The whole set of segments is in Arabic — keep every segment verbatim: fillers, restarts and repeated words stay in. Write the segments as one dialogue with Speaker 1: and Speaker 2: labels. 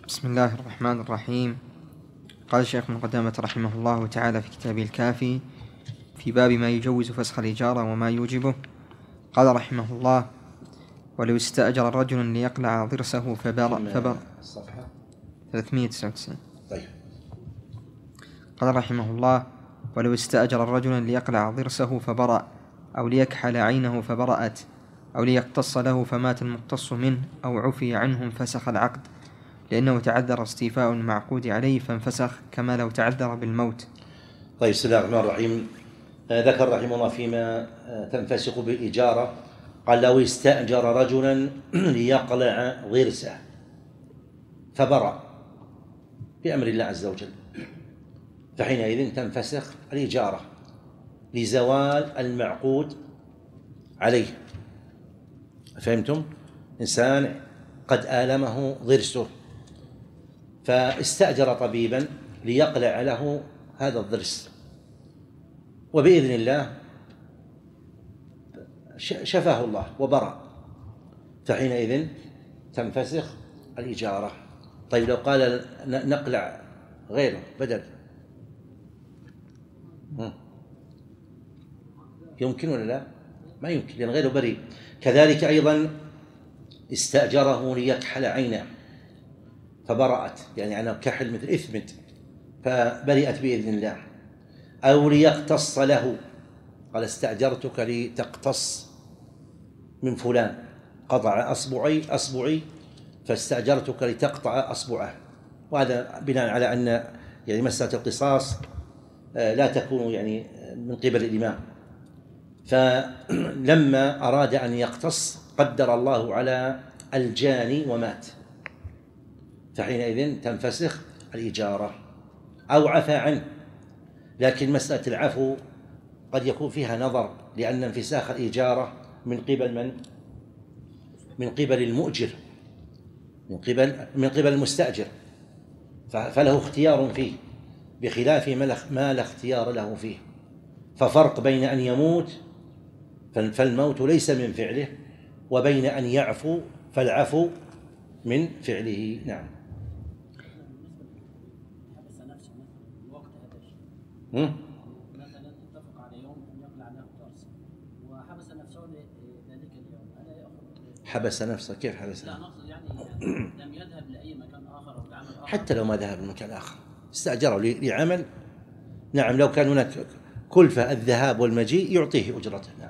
Speaker 1: بسم الله الرحمن الرحيم. قال الشيخ ابن قدامة رحمه الله تعالى في كتابه الكافي في باب ما يجوز فسخ الإجارة وما يوجبه، قال رحمه الله: ولو استأجر رجل ليقلع ضرسه فبرأ فبرأ
Speaker 2: الصفحة
Speaker 1: ثلاثمائة وتسعة وتسعين.
Speaker 2: طيب.
Speaker 1: قال رحمه الله: ولو استأجر رجل ليقلع ضرسه فبرأ، أو ليكحل عينه فبرأت، أو ليقتص له فمات المقتص منه، أو عفي عنهم فسخ العقد، لأنه تعذر استيفاء المعقود عليه فانفسخ كما لو تعذر بالموت.
Speaker 2: طيب، بسم الله الرحمن الرحيم. آه ذكر رحمه الله فيما آه تنفسخ بالإجارة، قال: لو استأجر رجلا ليقلع ضرسه فبرأ بأمر الله عز وجل، فحينئذ تنفسخ الإجارة لزوال المعقود عليه. فهمتم؟ إنسان قد آلمه ضرسه فاستأجر طبيبا ليقلع له هذا الضرس، وبإذن الله شفاه الله وبرأ، فحينئذ تنفسخ الإجارة. طيب، لو قال نقلع غيره بدل، يمكن ولا لا؟ ما يمكن، لأن غيره بريء. كذلك أيضا استأجره ليكحل عينه فبرأت، يعني أنا كحل مثل إثمت فبرئت بإذن الله. أو ليقتص له، قال: استأجرتك لتقتص من فلان، قطع أصبعي أصبعي فاستأجرتك لتقطع أصبعه. وهذا بناء على أن يعني مسألة القصاص لا تكون يعني من قبل الإمام، فلما أراد أن يقتص قدر الله على الجاني ومات، فحينئذ تنفسخ الإجارة. أو عفى عنه، لكن مسألة العفو قد يكون فيها نظر، لأن انفساخ الإجارة من قبل من؟ من قبل المؤجر، من قبل من قبل المستأجر، فله اختيار فيه بخلاف ما لا اختيار له فيه. ففرق بين أن يموت فالموت ليس من فعله، وبين أن يعفو فالعفو من فعله. نعم.
Speaker 3: مثلا اتفق على يوم ان يقلع له ضرس وحبس نفسه لذلك اليوم، الا ياخذ؟
Speaker 2: حبس نفسه كيف حبس؟
Speaker 3: لا نقصد يعني لم يذهب لاي مكان اخر او لعمل اخر.
Speaker 2: حتى لو ما ذهب لمكان اخر استاجره لعمل، نعم، لو كان هناك كلفه الذهاب والمجيء يعطيه اجرته. نعم.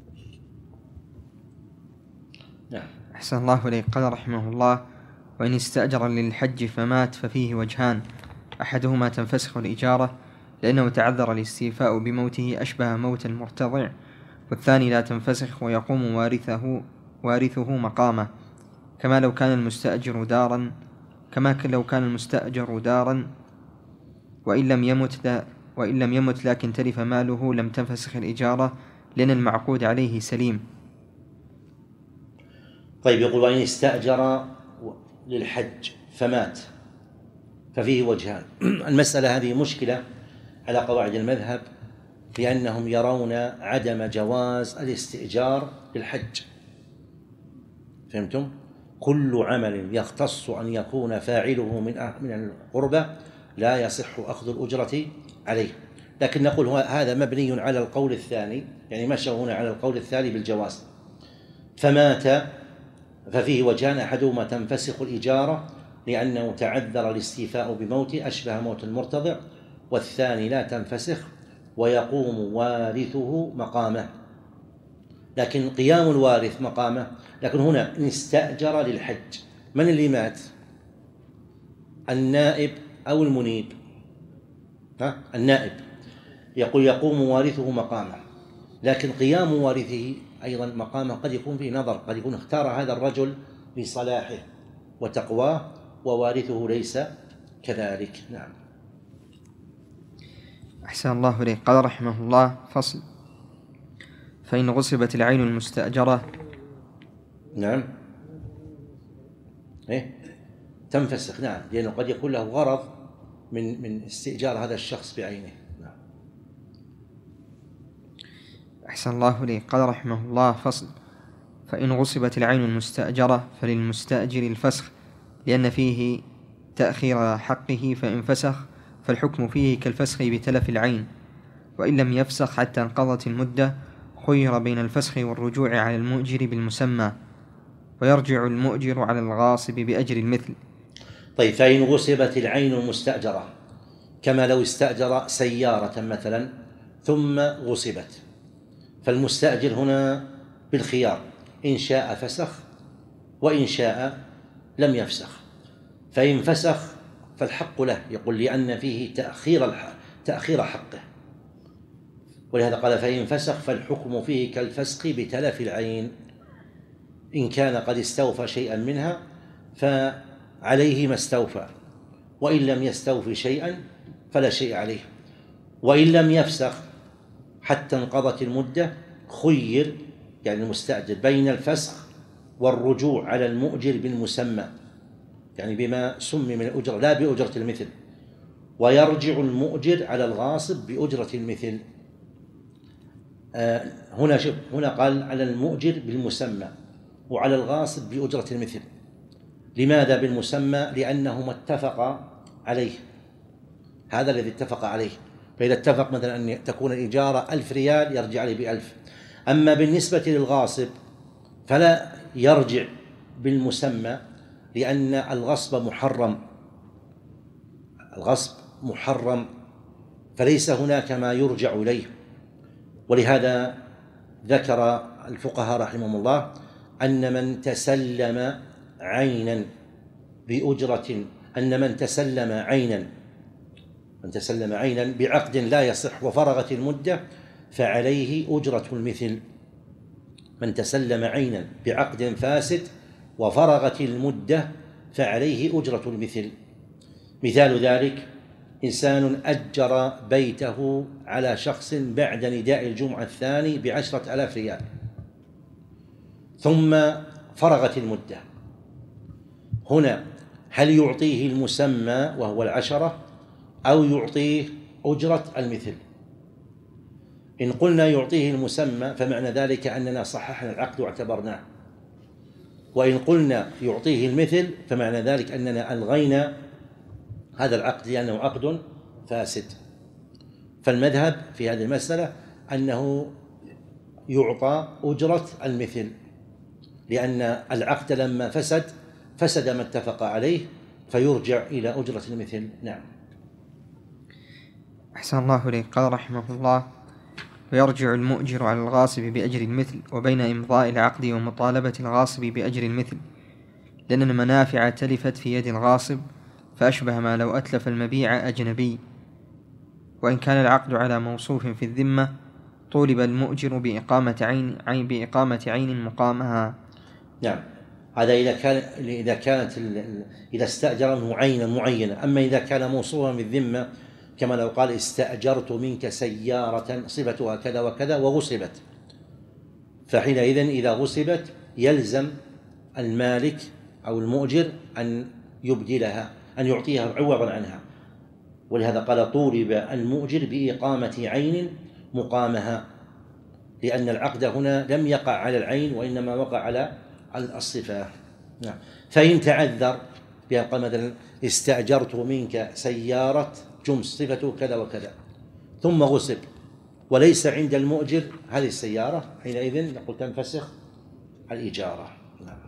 Speaker 2: نعم.
Speaker 1: أحسن الله إليك. قال رحمه الله: وإن استأجر للحج فمات ففيه وجهان، أحدهما تنفسخ الإجارة لأنه تعذر الاستيفاء بموته أشبه موت المرتضع، والثاني لا تنفسخ ويقوم وارثه وارثه مقامه، كما لو كان المستأجر دارا كما لو كان المستأجر دارا وإن لم يمت لا وإن لم يمت لكن تلف ماله لم تنفسخ الإجارة لأن المعقود عليه سليم.
Speaker 2: طيب، يقول: وإن استأجر للحج فمات ففيه وجهان. المسألة هذه مشكلة على قواعد المذهب، لأنهم يرون عدم جواز الاستئجار للحج. فهمتم؟ كل عمل يختص أن يكون فاعله من من القربة لا يصح أخذ الأجرة عليه، لكن نقول هذا مبني على القول الثاني، يعني مشوا هنا على القول الثاني بالجواز. فمات ففيه وجهان، أحدهما تنفسخ الإجارة لأنه تعذر الاستيفاء بموته أشبه موت المرتضع، والثاني لا تنفسخ ويقوم وارثه مقامه. لكن قيام الوارث مقامه، لكن هنا إن استأجر للحج، من اللي مات؟ النائب أو المنيب؟ ها؟ النائب. يقول يقوم وارثه مقامه، لكن قيام وارثه أيضا مقامه قد يكون فيه نظر، قد يكون اختار هذا الرجل لصلاحه وتقواه ووارثه ليس كذلك. نعم.
Speaker 1: أحسن الله إليك. قال رحمه الله: فصل: فإن غصبت العين المستأجرة
Speaker 2: نعم إيه؟ تنفسخ. نعم، لأنه قد يكون له غرض من من استئجار هذا الشخص بعينه. نعم.
Speaker 1: أحسن الله إليك. قال رحمه الله: فصل: فإن غصبت العين المستأجرة فللمستأجر الفسخ، لأن فيه تأخير حقه، فإن فسخ فالحكم فيه كالفسخ بتلف العين، وإن لم يفسخ حتى انقضت المدة خير بين الفسخ والرجوع على المؤجر بالمسمى، ويرجع المؤجر على الغاصب بأجر المثل.
Speaker 2: طيب، فإن غصبت العين المستأجرة كما لو استأجر سيارة مثلا ثم غصبت، فالمستأجر هنا بالخيار، إن شاء فسخ وإن شاء لم يفسخ. فإن فسخ فالحق له، يقول لأن فيه تأخير تأخير حقه، ولهذا قال فإن فسخ فالحكم فيه كالفسخ بتلف العين، إن كان قد استوفى شيئا منها فعليه ما استوفى، وإن لم يستوفي شيئا فلا شيء عليه. وإن لم يفسخ حتى انقضت المدة خير، يعني المستأجر، بين الفسخ والرجوع على المؤجر بالمسمى، يعني بما سمي من الأجرة لا بأجرة المثل، ويرجع المؤجر على الغاصب بأجرة المثل. آه هنا شوف، هنا قال على المؤجر بالمسمى وعلى الغاصب بأجرة المثل. لماذا بالمسمى؟ لأنهما اتفقا عليه، هذا الذي اتفق عليه. فإذا اتفق مثلا أن تكون الإجارة ألف ريال يرجع عليه بألف. أما بالنسبة للغاصب فلا يرجع بالمسمى، لأن الغصب محرم، الغصب محرم، فليس هناك ما يرجع إليه. ولهذا ذكر الفقهاء رحمهم الله أن من تسلم عينا بأجرة أن من تسلم عينا من تسلم عينا بعقد لا يصح وفرغت المدة فعليه أجرة المثل. من تسلم عينا بعقد فاسد وفرغت المدة فعليه أجرة المثل. مثال ذلك إنسان أجر بيته على شخص بعد نداء الجمعة الثاني بعشرة آلاف ريال، ثم فرغت المدة. هنا هل يعطيه المسمى وهو العشرة أو يعطيه أجرة المثل؟ إن قلنا يعطيه المسمى فمعنى ذلك أننا صححنا العقد واعتبرناه، وإن قلنا يعطيه المثل فمعنى ذلك أننا ألغينا هذا العقد لأنه عقد فاسد. فالمذهب في هذه المسألة أنه يعطى أجرة المثل، لأن العقد لما فسد فسد ما اتفق عليه، فيرجع إلى أجرة المثل. نعم.
Speaker 1: أحسن الله إليك. قال رحمه الله: ويرجع المؤجر على الغاصب بأجر المثل، وبين إمضاء العقد ومطالبة الغاصب بأجر المثل، لأن المنافع تلفت في يد الغاصب، فأشبه ما لو أتلف المبيع أجنبي. وإن كان العقد على موصوف في الذمة طولب المؤجر بإقامة عين, عين بإقامة عين مقامها.
Speaker 2: نعم، هذا إذا كان إذا كانت إذا استأجره عينا معينة. أما إذا كان موصوفا بالذمة كما لو قال استأجرت منك سيارة صفتها كذا وكذا وغصبت، فحينئذ إذا غصبت يلزم المالك أو المؤجر أن يبدلها، أن يعطيها عوضا عنها. ولهذا قال طولب المؤجر بإقامة عين مقامها، لأن العقد هنا لم يقع على العين وإنما وقع على الصفة. نعم. فإن تعذر بأن قال مثلا استأجرت منك سيارة جمس صفته كذا وكذا ثم غصب وليس عند المؤجر هذه السيارة، حينئذ نقول تنفسخ الإجارة. نعم.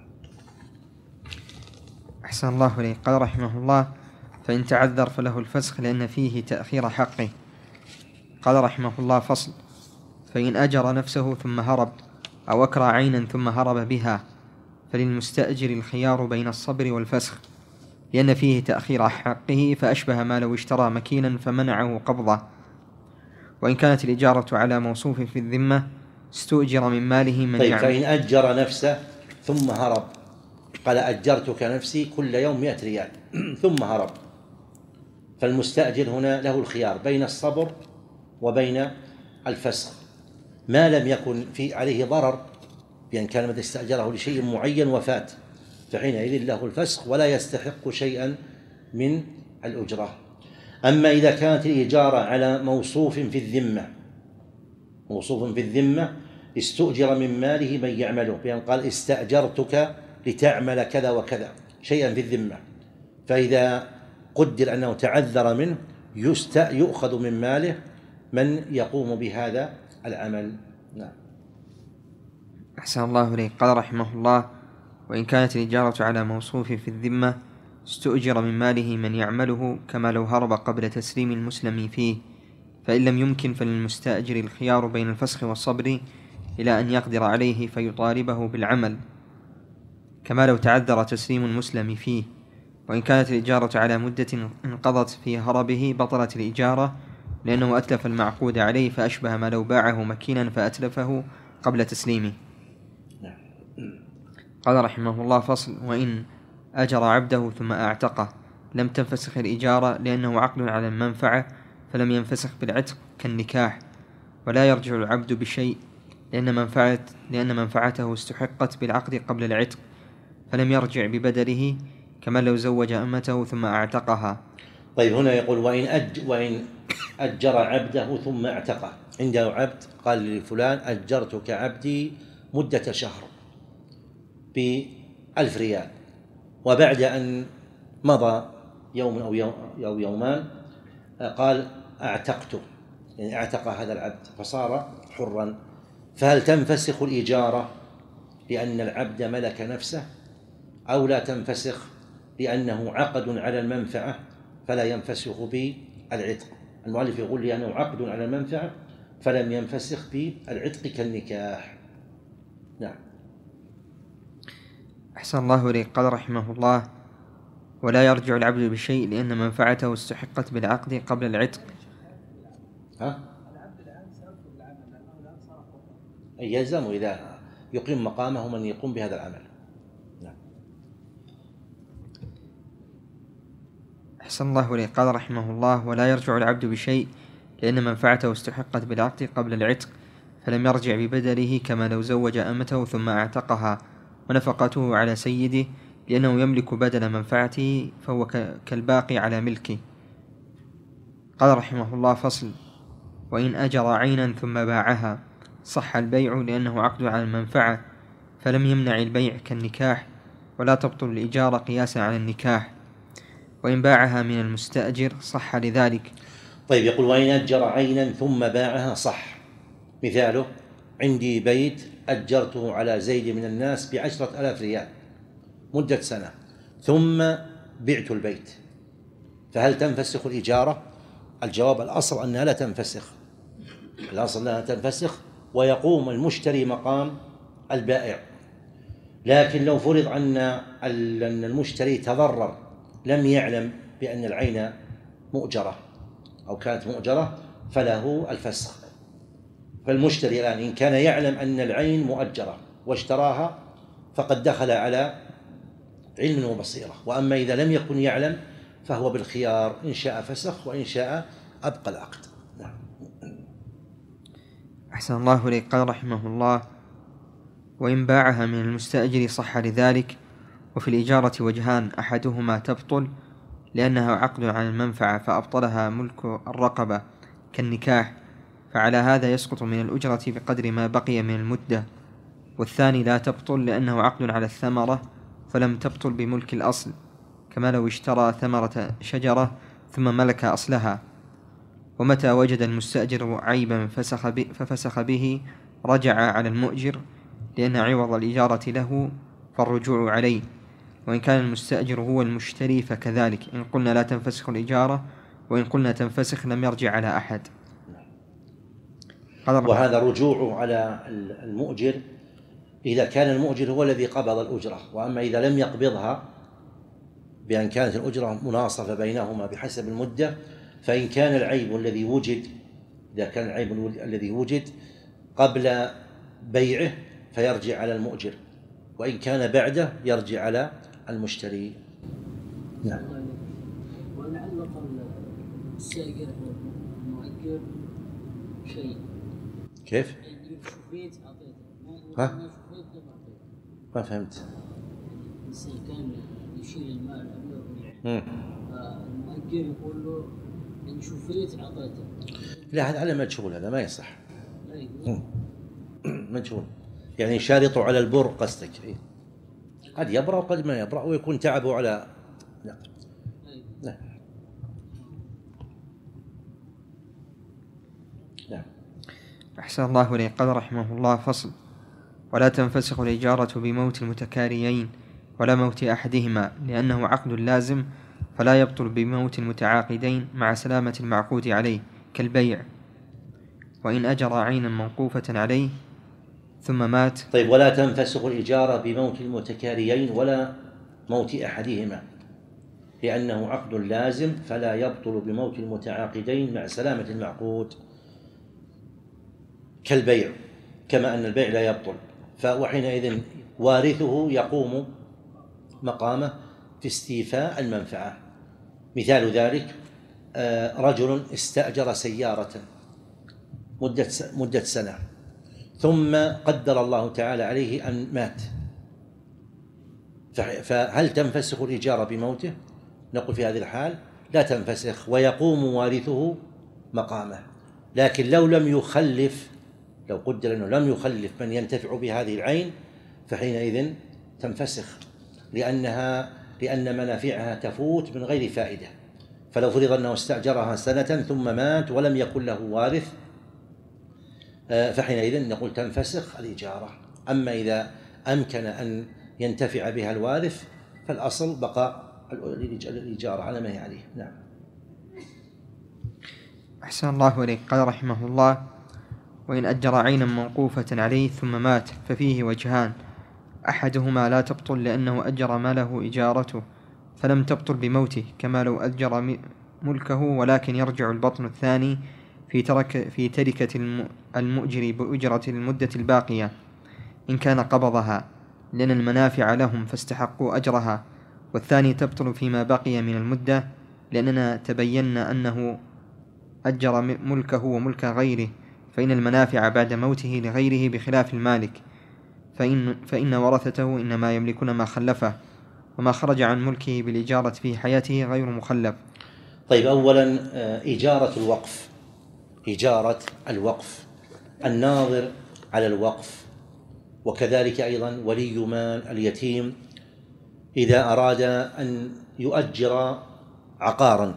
Speaker 1: أحسن الله إليك. قال رحمه الله: فإن تعذر فله الفسخ لأن فيه تأخير حقه. قال رحمه الله: فصل: فإن أجر نفسه ثم هرب أو أكرى عينا ثم هرب بها فللمستأجر الخيار بين الصبر والفسخ، لأن فيه تأخير حقه، فأشبه ما لو اشترى مكينا فمنعه قبضه. وإن كانت الإجارة على موصوف في الذمة استؤجر من ماله من
Speaker 2: طيب،
Speaker 1: يعمل.
Speaker 2: فإن أجر نفسه ثم هرب، قال أجرتك نفسي كل يوم مئة ريال ثم هرب، فالمستأجر هنا له الخيار بين الصبر وبين الفسخ، ما لم يكن في عليه ضرر، بأن كان متى استأجره لشيء معين وفات، فحينئذ له الفسخ ولا يستحق شيئا من الأجرة. أما إذا كانت الإجارة على موصوف في الذمة، موصوف في الذمة استؤجر من ماله من يعمله، بأن قال استأجرتك لتعمل كذا وكذا شيئا في الذمة، فإذا قدر أنه تعذر منه يست يؤخذ من ماله من يقوم بهذا العمل. نعم.
Speaker 1: أحسن الله إليك. قال رحمه الله: وإن كانت الإجارة على موصوف في الذمة استؤجر من ماله من يعمله كما لو هرب قبل تسليم المسلم فيه، فإن لم يمكن فللمستأجر الخيار بين الفسخ والصبر إلى أن يقدر عليه فيطالبه بالعمل كما لو تعذر تسليم المسلم فيه. وإن كانت الإجارة على مدة انقضت في هربه بطلت الإجارة، لأنه أتلف المعقود عليه فأشبه ما لو باعه مكينا فأتلفه قبل تسليمه. قال رحمه الله: فصل: وإن أجر عبده ثم أعتقه لم تنفسخ الإجارة، لأنه عقد على المنفعة فلم ينفسخ بالعتق كالنكاح، ولا يرجع العبد بشيء لأن منفعة لأن منفعته استحقت بالعقد قبل العتق، فلم يرجع ببدله كما لو زوج أمته ثم أعتقها.
Speaker 2: طيب، هنا يقول: وإن أج وإن أجر عبده ثم اعتقه. عنده عبد قال لفلان: أجرتك عبدي مدة شهر بألف ريال، وبعد أن مضى يوم أو, يوم أو يومان قال: أعتقته، يعني اعتق هذا العبد فصار حرا، فهل تنفسخ الإجارة لأن العبد ملك نفسه، أو لا تنفسخ لأنه عقد على المنفعة فلا ينفسخ بالعتق؟ المؤلف يقول لأنه عقد على المنفعة فلم ينفسخ بالعتق كالنكاح. نعم.
Speaker 1: أحسن الله إليك. قال رحمه الله: ولا يرجع العبد بشيء لأن منفعته استحقت بالعقد قبل العتق.
Speaker 2: ها؟ يلزم إذا يقيم مقامه من يقوم بهذا العمل. نعم.
Speaker 1: أحسن الله إليك. قال رحمه الله: ولا يرجع العبد بشيء لأن منفعته استحقت بالعقد قبل العتق، فلم يرجع ببدله كما لو زوج أمته ثم اعتقها ونفقته على سيده، لأنه يملك بدل منفعته فهو كالباقي على ملكه. قال رحمه الله: فصل: وإن أجر عينا ثم باعها صح البيع لأنه عقد على المنفعة فلم يمنع البيع كالنكاح، ولا تبطل الإجارة قياسا على النكاح. وإن باعها من المستأجر صح لذلك.
Speaker 2: طيب، يقول: وإن أجر عينا ثم باعها صح. مثاله: عندي بيت أجرته على زيد من الناس بعشرة آلاف ريال مدة سنة، ثم بعت البيت، فهل تنفسخ الإجارة؟ الجواب: الأصل أنها لا تنفسخ، الأصل أنها تنفسخ ويقوم المشتري مقام البائع. لكن لو فرض أن المشتري تضرر، لم يعلم بأن العين مؤجرة أو كانت مؤجرة، فله الفسخ. فالمشتري الآن إن كان يعلم أن العين مؤجرة واشتراها فقد دخل على علم وبصيرة، وأما إذا لم يكن يعلم فهو بالخيار، إن شاء فسخ وإن شاء أبقى العقد. نعم.
Speaker 1: أحسن الله إليك. قال رحمه الله: وإن باعها من المستأجر صح لذلك. وفي الإجارة وجهان: أحدهما تبطل لأنها عقد عن المنفعة فأبطلها ملك الرقبة كالنكاح، فعلى هذا يسقط من الأجرة بقدر ما بقي من المدة. والثاني لا تبطل لأنه عقد على الثمرة فلم تبطل بملك الأصل، كما لو اشترى ثمرة شجرة ثم ملك أصلها. ومتى وجد المستأجر عيبا ففسخ به رجع على المؤجر، لأن عوض الإجارة له فالرجوع عليه. وإن كان المستأجر هو المشتري فكذلك، إن قلنا لا تنفسخ الإجارة، وإن قلنا تنفسخ لم يرجع على أحد.
Speaker 2: وهذا رجوع على المؤجر إذا كان المؤجر هو الذي قبض الأجرة، وأما إذا لم يقبضها بأن كانت الأجرة مناصفة بينهما بحسب المدة، فإن كان العيب الذي وجد إذا كان العيب الذي وجد قبل بيعه فيرجع على المؤجر، وإن كان بعده يرجع على المشتري.
Speaker 3: نعم. وإن علق السائق والمؤجر شيء
Speaker 2: كيف؟
Speaker 3: شفيت أعطيته.
Speaker 2: ها؟ ما فهمت.
Speaker 3: الإنسان كان يشيل المال فالمؤجر يقول له إن شفيت أعطيته.
Speaker 2: لا، هذا على مجهول، هذا ما يصح. مجهول يعني شارطه على البر قصدك. قد يبرأ وقد ما يبرأ ويكون تعبه على. لا. لا. نعم.
Speaker 1: أحسن الله إليك. قال رحمه الله: فصل: ولا تنفسخ الإجارة بموت المتكاريين ولا موت أحدهما، لأنه عقد لازم فلا يبطل بموت المتعاقدين مع سلامة المعقود عليه، كالبيع، وإن أجر عينا موقوفة عليه ثم مات.
Speaker 2: طيب، ولا تنفسخ الإجارة بموت المتكاريين ولا موت أحدهما، لأنه عقد لازم فلا يبطل بموت المتعاقدين مع سلامة المعقود، كالبيع، كما أن البيع لا يبطل، وحينئذ وارثه يقوم مقامه في استيفاء المنفعة. مثال ذلك: رجل استأجر سيارة مدة مدة سنة، ثم قدر الله تعالى عليه أن مات، فهل تنفسخ الإجارة بموته؟ نقول في هذه الحال لا تنفسخ، ويقوم وارثه مقامه. لكن لو لم يخلف، لو قدر أنه لم يخلف من ينتفع بهذه العين، فحينئذ تنفسخ، لأنها لأن منافعها تفوت من غير فائدة. فلو فرض أنه استأجرها سنة ثم مات ولم يكن له وارث، فحينئذ نقول تنفسخ الإجارة. أما إذا أمكن أن ينتفع بها الوارث فالأصل بقاء الإجارة على ما هي عليه. نعم.
Speaker 1: أحسن الله إليك. قال رحمه الله: وإن أجر عينا موقوفة عليه ثم مات ففيه وجهان: أحدهما لا تبطل لأنه أجر ما له إجارته فلم تبطل بموته، كما لو أجر ملكه، ولكن يرجع البطن الثاني في ترك في تركة المؤجر بأجرة المدة الباقية إن كان قبضها، لأن المنافع لهم فاستحقوا أجرها، والثاني تبطل فيما بقي من المدة، لأننا تبينا أنه أجر ملكه وملك غيره، فإن المنافع بعد موته لغيره بخلاف المالك، فإن, فإن ورثته إنما يملكون ما خلفه، وما خرج عن ملكه بالإجارة في حياته غير مخلف.
Speaker 2: طيب، أولا إجارة الوقف، إجارة الوقف، الناظر على الوقف، وكذلك أيضا ولي مال اليتيم إذا أراد أن يؤجر عقارا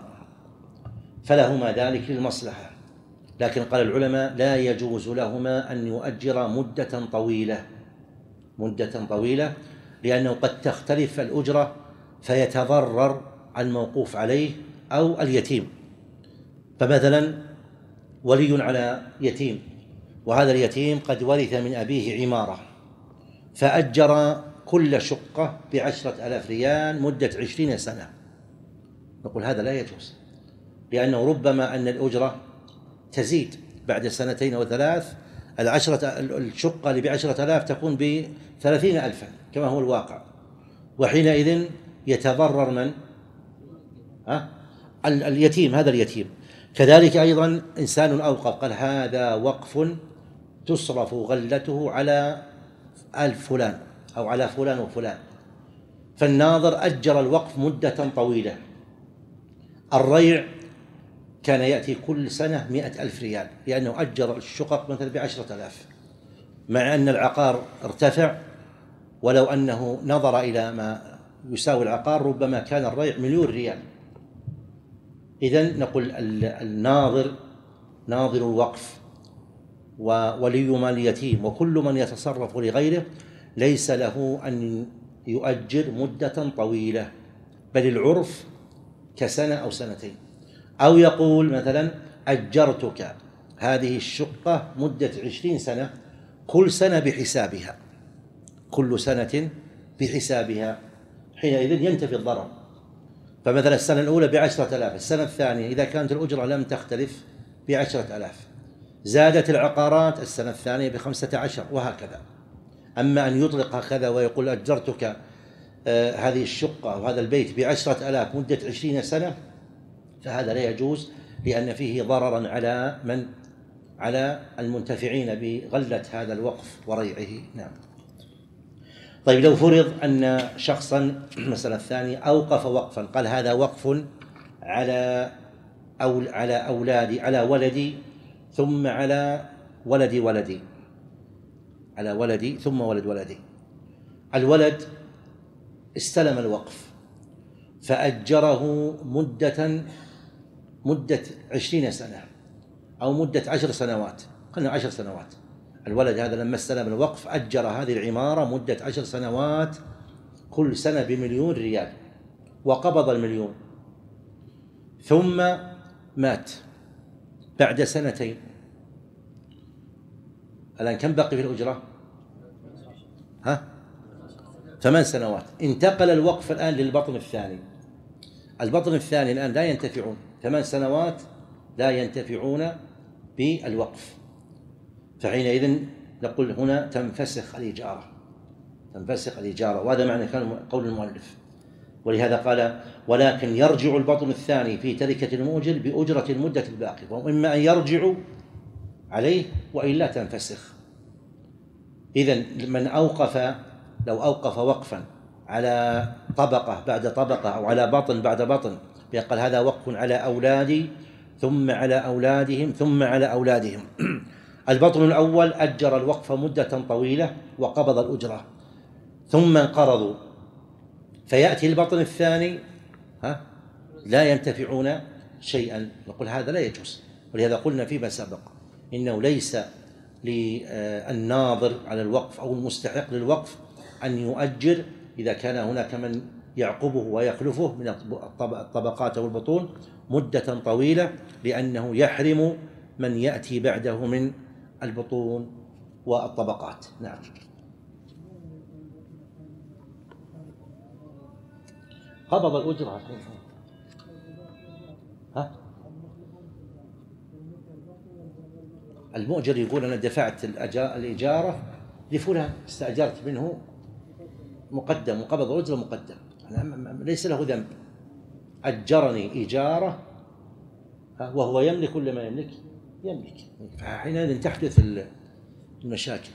Speaker 2: فلهما ذلك للمصلحة، لكن قال العلماء لا يجوز لهما أن يؤجر مدة طويلة مدة طويلة لأنه قد تختلف الأجرة فيتضرر الموقوف عليه أو اليتيم. فمثلا ولي على يتيم، وهذا اليتيم قد ورث من أبيه عمارة، فأجر كل شقة بعشرة آلاف ريال مدة عشرين سنة، نقول هذا لا يجوز، لأنه ربما أن الأجرة تزيد بعد سنتين أو ثلاث، العشرة الشقة اللي بعشرة آلاف تكون بثلاثين ألفا كما هو الواقع، وحينئذ يتضرر من؟ أه؟ اليتيم، هذا اليتيم. كذلك أيضا إنسان أوقف، قال هذا وقف تصرف غلته على آل فلان أو على فلان وفلان، فالناظر أجر الوقف مدة طويلة. الريع كان يأتي كل سنة مئة ألف ريال، لأنه أجر الشقق مثلا بعشرة آلاف، مع أن العقار ارتفع، ولو أنه نظر إلى ما يساوي العقار ربما كان الريع مليون ريال. إذن نقول الناظر، ناظر الوقف وولي مال اليتيم وكل من يتصرف لغيره ليس له أن يؤجر مدة طويلة، بل العرف كسنة أو سنتين، أو يقول مثلا أجرتك هذه الشقة مدة عشرين سنة، كل سنة بحسابها، كل سنة بحسابها، حينئذ ينتفي الضرر. فمثلا السنة الأولى بعشرة آلاف، السنة الثانية إذا كانت الأجرة لم تختلف بعشرة آلاف، زادت العقارات السنة الثانية بخمسة عشر، وهكذا. أما أن يطلق هكذا ويقول أجرتك آه هذه الشقة وهذا البيت بعشرة آلاف مدة عشرين سنة، فهذا لا يجوز، لأن فيه ضررا على من؟ على المنتفعين بغلة هذا الوقف وريعه. نعم. طيب، لو فرض أن شخصا مثلا الثاني أوقف وقفا، قال هذا وقف على أو على أولادي، على ولدي ثم على ولد ولدي، على ولدي ثم ولد ولدي. الولد استلم الوقف فأجره مدة مدة عشرين سنة أو مدة عشر سنوات، قلنا عشر سنوات، الولد هذا لما استلم الوقف أجر هذه العمارة مدة عشر سنوات كل سنة بمليون ريال، وقبض المليون، ثم مات بعد سنتين. الآن كم بقي في الأجرة؟ ها؟ ثمان سنوات. انتقل الوقف الآن للبطن الثاني، البطن الثاني الآن لا ينتفعون، ثمان سنوات لا ينتفعون بالوقف، فحينئذ نقول هنا تنفسخ الإجارة، تنفسخ الإجارة، وهذا معنى كان قول المؤلف. ولهذا قال ولكن يرجع البطن الثاني في تركة المؤجر بأجرة المدة الباقية، وإما أن يرجعوا عليه وإلا تنفسخ. إذن من أوقف، لو أوقف وقفا على طبقة بعد طبقة أو على بطن بعد بطن، يقول هذا وقف على أولادي ثم على أولادهم ثم على أولادهم، البطن الأول أجر الوقف مدة طويلة وقبض الأجرة، ثم انقرضوا، فيأتي البطن الثاني ها لا ينتفعون شيئا، نقول هذا لا يجوز. ولهذا قلنا فيما سبق إنه ليس للناظر على الوقف أو المستحق للوقف أن يؤجر إذا كان هناك من يعقبه ويخلفه من الطبقات أو البطون مدة طويلة، لأنه يحرم من يأتي بعده من البطون والطبقات. نعم. قبض الأجرة ها؟ المؤجر يقول أنا دفعت الإجارة لفلان، استأجرت منه مقدم وقبض الأجرة مقدم، ليس له ذنب، أجرني إجارة وهو يملك ولا ما يملك؟ يملك، فحينئذ تحدث المشاكل.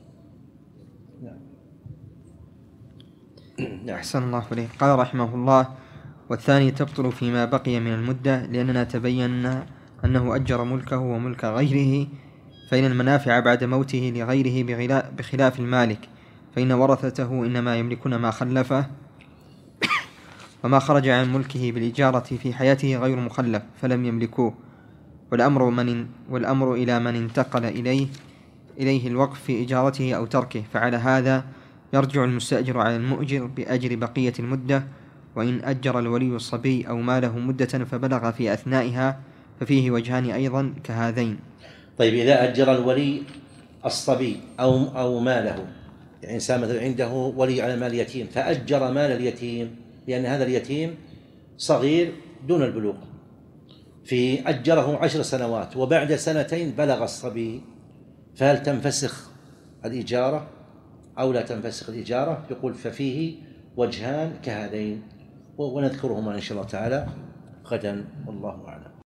Speaker 1: نعم. أحسن الله إليك. قال رحمه الله: والثاني تبطل فيما بقي من المدة، لأننا تبين أنه أجر ملكه وملك غيره، فإن المنافع بعد موته لغيره بخلاف المالك، فإن ورثته إنما يملكون ما خلفه، وما خرج عن ملكه بالإجارة في حياته غير مخلف فلم يملكوه، والأمر, من والأمر إلى من انتقل إليه إليه الوقف في إجارته أو تركه، فعلى هذا يرجع المستأجر على المؤجر بأجر بقية المدة، وإن أجر الولي الصبي أو ماله مدة فبلغ في أثنائها ففيه وجهان أيضا كهذين.
Speaker 2: طيب، إذا أجر الولي الصبي أو, أو ماله، يعني إنسان مثلا عنده ولي على مال يتيم فأجر مال اليتيم، لأن هذا اليتيم صغير دون البلوغ، في أجره عشر سنوات وبعد سنتين بلغ الصبي، فهل تنفسخ الإجارة أو لا تنفسخ الإجارة؟ يقول ففيه وجهان كهذين، ونذكرهما إن شاء الله تعالى غدا، والله أعلم.